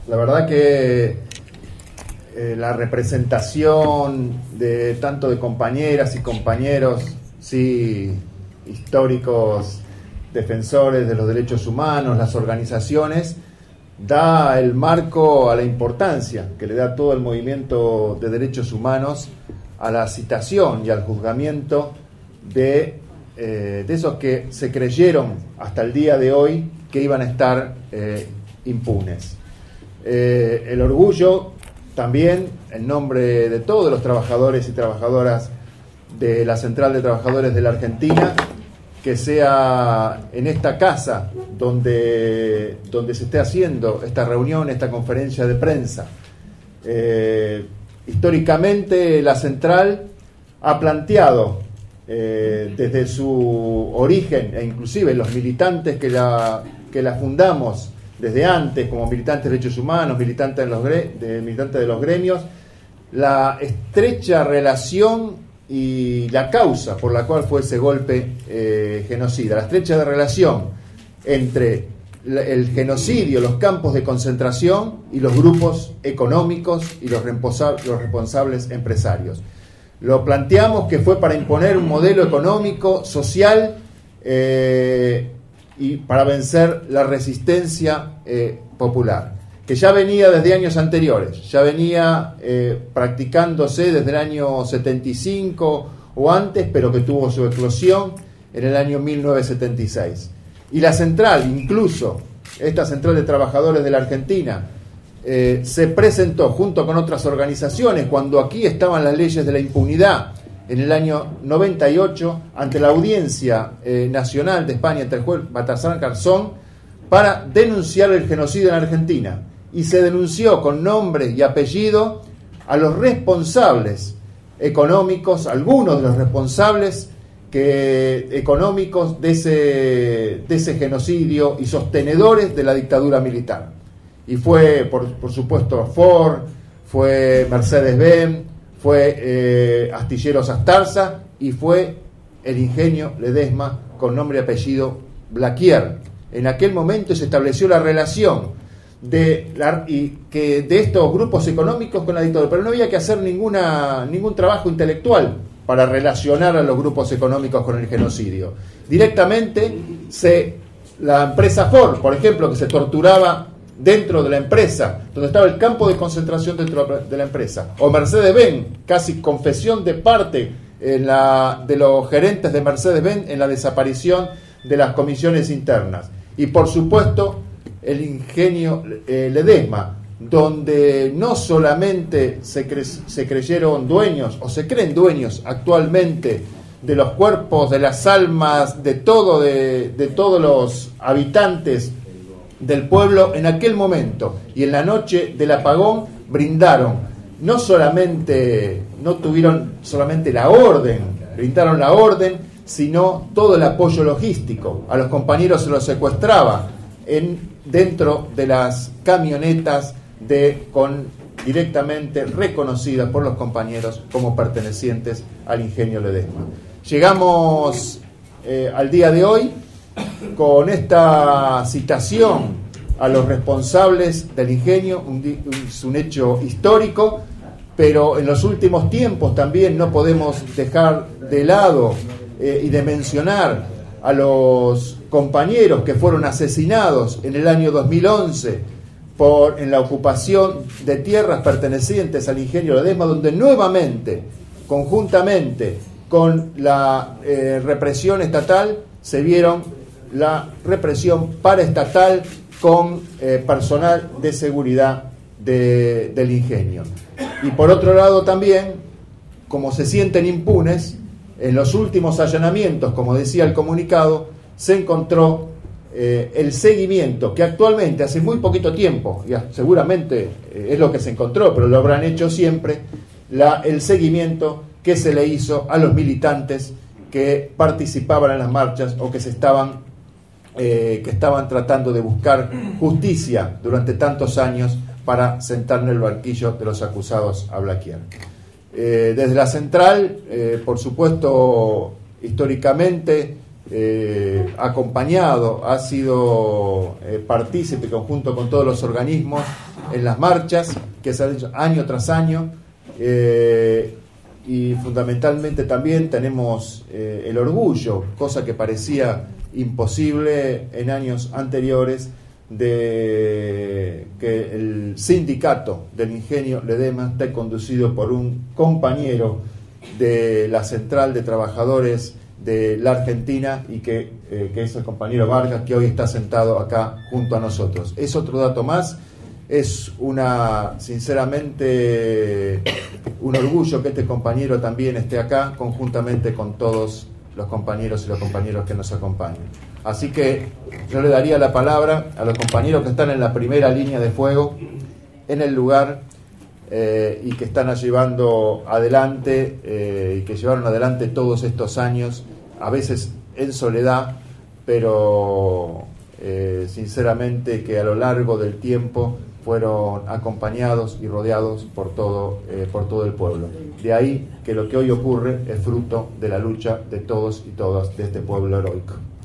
La verdad que la representación de tanto de compañeras y compañeros, sí, históricos defensores de los derechos humanos, las organizaciones, da el marco a la importancia que le da todo el movimiento de derechos humanos a la citación y al juzgamiento de esos que se creyeron hasta el día de hoy que iban a estar impunes. El orgullo también, en nombre de todos los trabajadores y trabajadoras de la Central de Trabajadores de la Argentina, que sea en esta casa donde se esté haciendo esta reunión, esta conferencia de prensa. Históricamente la Central ha planteado desde su origen, e inclusive los militantes que la fundamos desde antes, como militantes de derechos humanos, militantes de los gremios, la estrecha relación y la causa por la cual fue ese golpe genocida, la estrecha relación entre el genocidio, los campos de concentración y los grupos económicos y los responsables empresarios. Lo planteamos que fue para imponer un modelo económico, social, y para vencer la resistencia popular, que ya venía desde años anteriores, ya venía practicándose desde el año 75 o antes, pero que tuvo su eclosión en el año 1976. Y la central, incluso esta Central de Trabajadores de la Argentina, se presentó junto con otras organizaciones cuando aquí estaban las leyes de la impunidad en el año 98 ante la Audiencia Nacional de España ante el juez Baltasar Garzón para denunciar el genocidio en Argentina, y se denunció con nombre y apellido a los responsables económicos, algunos de los responsables económicos de ese genocidio y sostenedores de la dictadura militar. Y fue, por supuesto, Ford, fue Mercedes-Benz, fue Astilleros Astarza y fue el Ingenio Ledesma con nombre y apellido Blaquier. En aquel momento se estableció la relación de estos grupos económicos con la dictadura, pero no había que hacer ningún trabajo intelectual para relacionar a los grupos económicos con el genocidio. Directamente la empresa Ford, por ejemplo, que se torturaba dentro de la empresa, donde estaba el campo de concentración dentro de la empresa, o Mercedes-Benz, casi confesión de parte de los gerentes de Mercedes-Benz en la desaparición de las comisiones internas. Y por supuesto el Ingenio Ledesma, donde no solamente se creyeron dueños o se creen dueños actualmente de los cuerpos, de las almas, de todos los habitantes del pueblo en aquel momento, y en la noche del apagón no tuvieron solamente la orden, brindaron la orden, sino todo el apoyo logístico. A los compañeros se los secuestraba dentro de las camionetas directamente reconocidas por los compañeros como pertenecientes al Ingenio Ledesma. Llegamos al día de hoy con esta citación a los responsables del ingenio, es un hecho histórico, pero en los últimos tiempos también no podemos dejar de lado y de mencionar a los compañeros que fueron asesinados en el año 2011 en la ocupación de tierras pertenecientes al Ingenio Ledesma, donde nuevamente, conjuntamente con la represión estatal, se vieron la represión paraestatal con personal de seguridad del ingenio. Y por otro lado también, como se sienten impunes, en los últimos allanamientos, como decía el comunicado, se encontró el seguimiento, que actualmente, hace muy poquito tiempo, ya seguramente es lo que se encontró, pero lo habrán hecho siempre, el seguimiento que se le hizo a los militantes que participaban en las marchas o que estaban tratando de buscar justicia durante tantos años para sentar en el banquillo de los acusados a Blaquier. Desde la central, por supuesto, históricamente acompañado, ha sido partícipe conjunto con todos los organismos en las marchas que se han hecho año tras año, y fundamentalmente también tenemos el orgullo, cosa que parecía imposible en años anteriores, de que el sindicato del Ingenio Ledesma esté conducido por un compañero de la Central de Trabajadores de la Argentina, y que es el compañero Vargas, que hoy está sentado acá junto a nosotros. Es otro dato más. Es sinceramente un orgullo que este compañero también esté acá, conjuntamente con todos los compañeros y los compañeros que nos acompañan. Así que yo le daría la palabra a los compañeros que están en la primera línea de fuego, en el lugar, y que están llevando adelante, y que llevaron adelante todos estos años, a veces en soledad, pero sinceramente que a lo largo del tiempo fueron acompañados y rodeados por todo el pueblo. De ahí que lo que hoy ocurre es fruto de la lucha de todos y todas de este pueblo heroico.